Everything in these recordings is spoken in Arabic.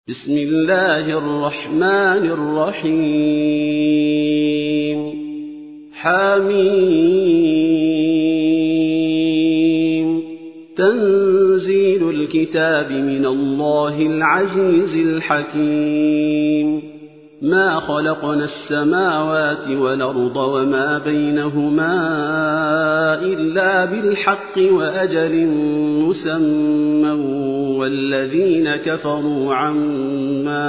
بسم الله الرحمن الرحيم حميم تنزيل الكتاب من الله العزيز الحكيم ما خلقنا السماوات والأرض وما بينهما إلا بالحق وأجل مسمى والذين كفروا عما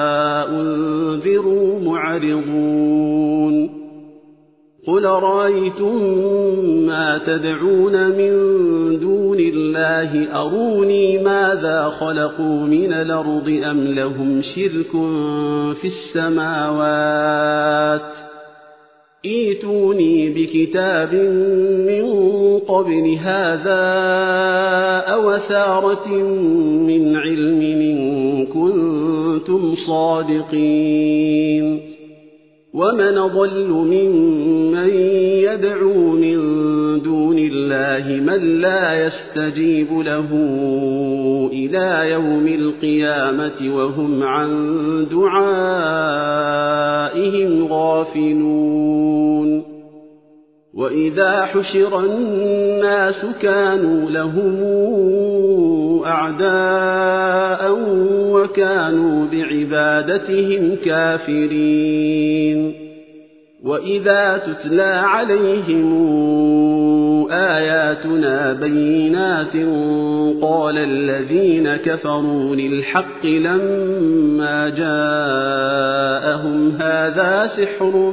أنذروا معرضون قل رأيتم ما تدعون من دون الله أروني ماذا خلقوا من الأرض أم لهم شرك في السماوات ائتوني بكتاب من قبل هذا أو أثارة من علم إن كنتم صادقين ومن أضل ممن يدعو من دون الله من لا يستجيب له إلى يوم القيامة وهم عن دعائهم غافلون وإذا حشر الناس كانوا لهم أعداء وكانوا بعبادتهم كافرين وإذا تتلى عليهم آياتنا بينات قال الذين كفروا للحق لما جاءهم هذا سحر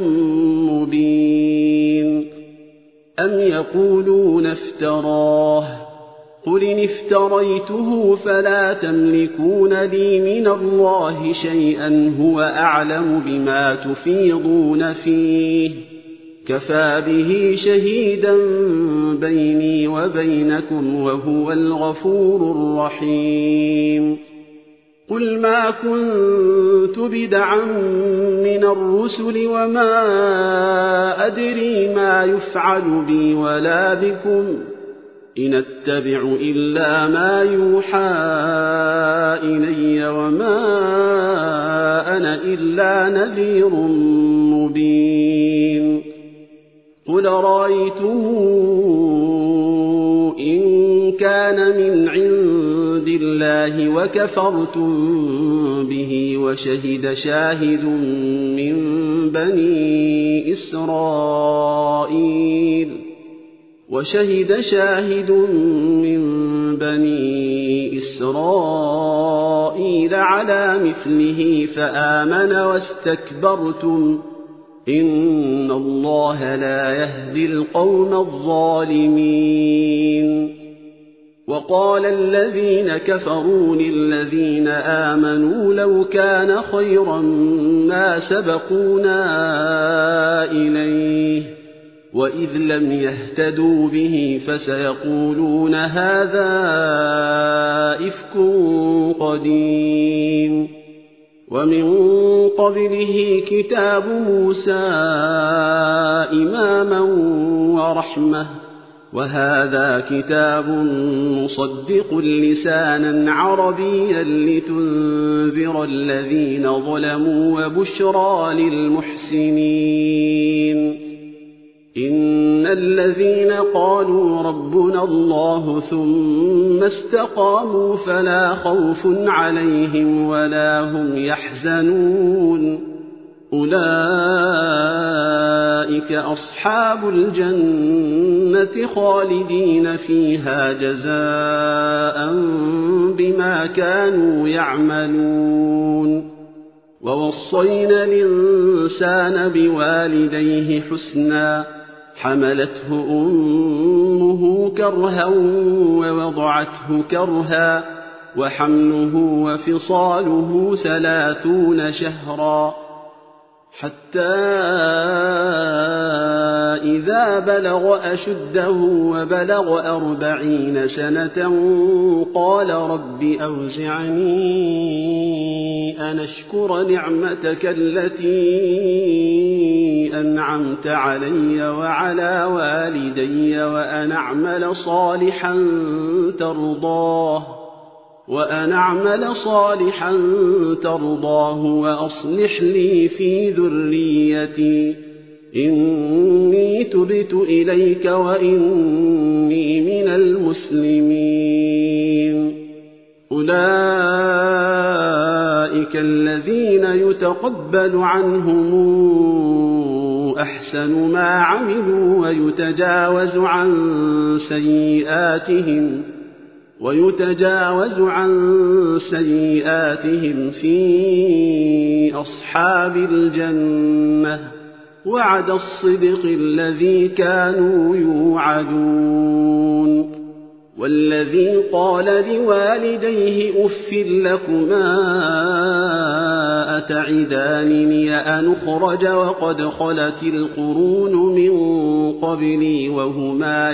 مبين أم يقولون افتراه قل إن افتريته فلا تملكون لي من الله شيئا هو أعلم بما تفيضون فيه كفى به شهيدا بيني وبينكم وهو الغفور الرحيم قل ما كنت بدعا من الرسل وما أدري ما يفعل بي ولا بكم إن أتبع إلا ما يوحى إلي وما أنا إلا نذير مبين قل رأيتم إن كان من عند الله وكفرتم به وشهد شاهد من بني إسرائيل على مثله فآمن واستكبرتم إن الله لا يهدي القوم الظالمين وقال الذين كفروا للذين آمنوا لو كان خيرا ما سبقونا إليه وإذ لم يهتدوا به فسيقولون هذا إفك قديم ومن قبله كتاب موسى إماما ورحمة وهذا كتاب مصدق لسانا عربيا لتنذر الذين ظلموا وبشرى للمحسنين إن الذين قالوا ربنا الله ثم استقاموا فلا خوف عليهم ولا هم يحزنون أولئك أصحاب الجنة خالدين فيها جزاء بما كانوا يعملون ووصينا الإنسان بوالديه حسنا حملته أمه كرها ووضعته كرها وحمله وفصاله 30 شهرا حتى إذا بلغ أشده وبلغ 40 سنة قال رب أوزعني أن أشكر نعمتك التي أنعمت علي وعلى والدي وأن أعمل صالحا ترضاه وأن أعمل صالحا ترضاه وأصلح لي في ذريتي إني تبت إليك وإني من المسلمين. أولئك الذين يتقبل عنهم أحسن ما عملوا ويتجاوز عن سيئاتهم في أصحاب الجنة وعد الصدق الذي كانوا يوعدون. والذي قال لوالديه أف لكما أتعدانني أن أخرج وقد خلت القرون من قبلي وهما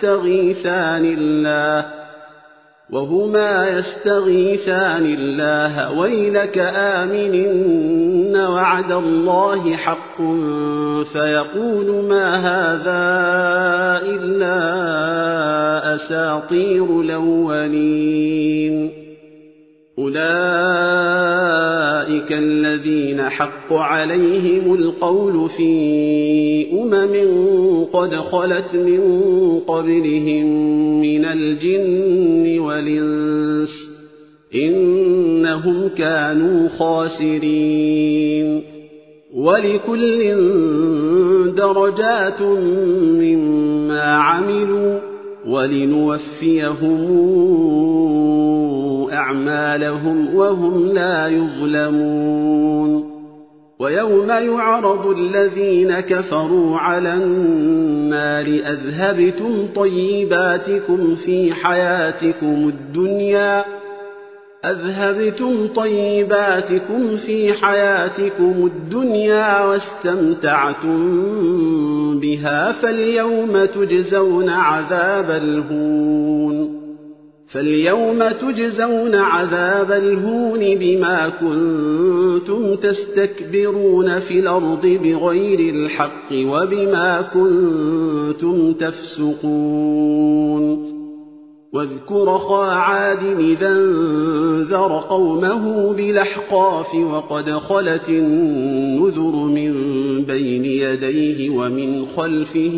يستغيثان الله ويلك آمن إن وعد الله حق فيقول ما هذا إلا أساطير الأولين. أولئك الذين حق عليهم القول في قد خلت من قبلهم من الجن والإنس إنهم كانوا خاسرين. ولكل درجات مما عملوا ولنوفيهم أعمالهم وهم لا يظلمون. ويوم يعرض الذين كفروا على النار أذهبتم طيباتكم في حياتكم الدنيا واستمتعتم بها فاليوم تجزون عذاب الهون بما كنتم تستكبرون في الأرض بغير الحق وبما كنتم تفسقون. واذكر أخا عاد إذا انذر قومه بالأحقاف وقد خلت النذر من بين يديه ومن خلفه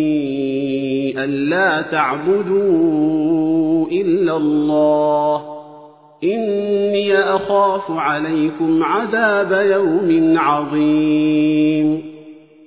ألا تعبدوا إلا الله إني أخاف عليكم عذاب يوم عظيم.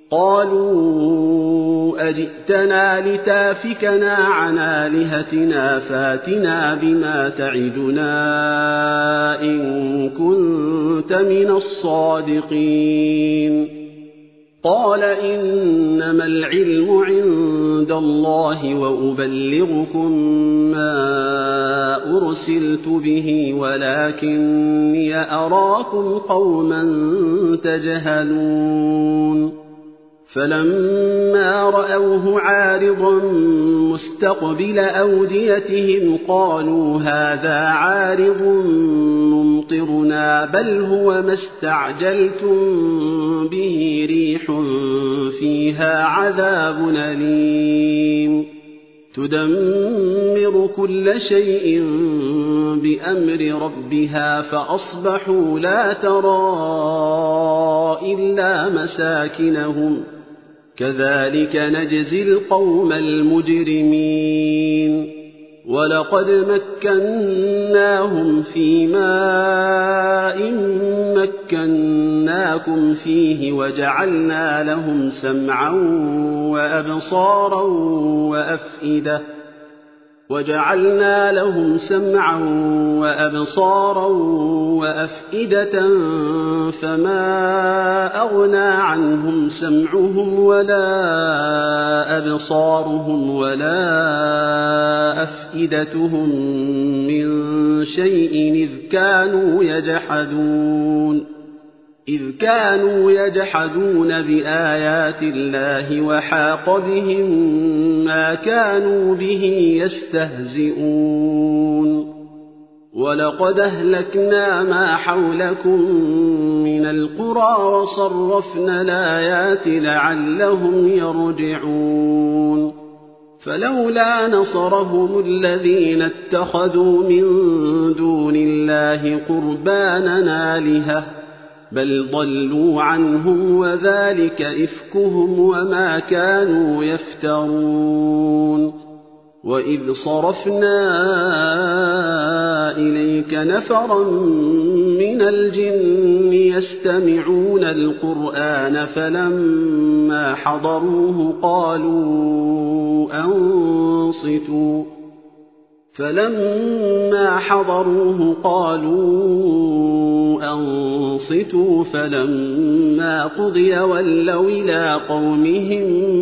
قالوا أجئتنا لتافكنا عن آلهتنا فاتنا بما تعدنا إن كنت من الصادقين. قال إنما العلم عند الله وأبلغكم ما أرسلت به ولكني أراكم قوما تجهلون. فلما رأوه عارضا مستقبل أوديتهم قالوا هذا عارض ممطرنا بل هو ما استعجلتم به ريح فيها عذاب أليم تدمر كل شيء بأمر ربها فأصبحوا لا ترى إلا مساكنهم كذلك نجزي القوم المجرمين. ولقد مكناهم في ماء مكناكم فيه وجعلنا لهم سمعا وأبصارا وأفئدة فما أغنى عنهم سمعهم ولا أبصارهم ولا أفئدتهم من شيء إذ كانوا يجحدون بآيات الله وحاق بهم ما كانوا به يستهزئون. ولقد أهلكنا ما حولكم من القرى وصرفنا الآيات لعلهم يرجعون. فلولا نصرهم الذين اتخذوا من دون الله قربانا آلهة بل ضلوا عنهم وذلك إفكهم وما كانوا يفترون وإذ صرفنا إليك نفرا من الجن يستمعون القرآن فلما حضروه قالوا أنصتوا فلما قضي ولوا إلى قومهم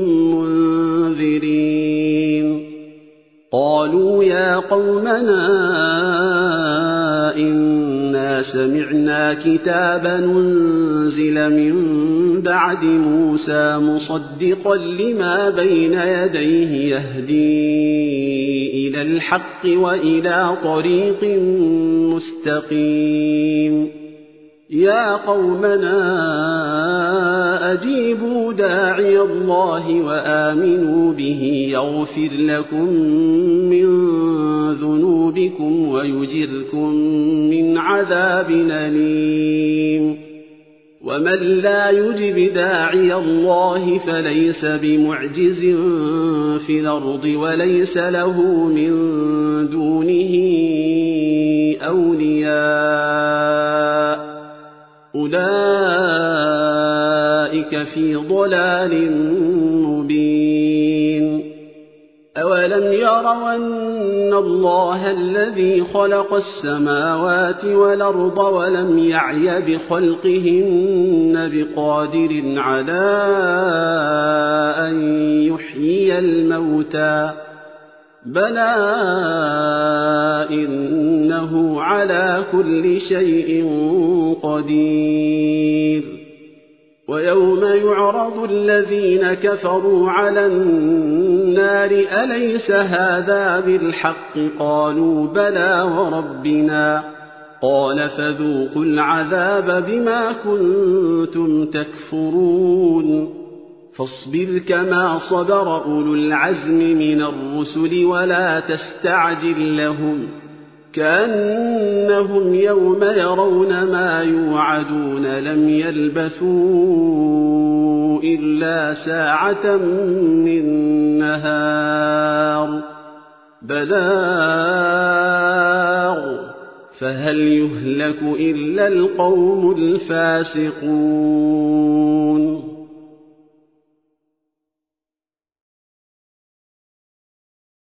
منذرين قالوا يا قومنا إنا سمعنا كتابا أنزل من بعد موسى مصدقا لما بين يديه يهدي إلى الحق وإلى طريق مستقيم يا قومنا أجيبوا داعي الله وآمنوا به يغفر لكم من ذنوبكم ويجركم من عذاب أليم ومن لا يجب داعي الله فليس بمعجز في الأرض وليس له من دونه أولياء أولئك في ضلال مبين أولم يروا أن الله الذي خلق السماوات والأرض ولم يعي بخلقهن بقادر على أن يحيي الموتى بلى إنه على كل شيء قدير ويوم يعرض الذين كفروا على النار أليس هذا بالحق قالوا بلى وربنا قال فذوقوا العذاب بما كنتم تكفرون فاصبر كما صبر أولو العزم من الرسل ولا تستعجل لهم كأنهم يوم يرون ما يوعدون لم يلبثوا إلا ساعة من نهار بلاغ فهل يهلك إلا القوم الفاسقون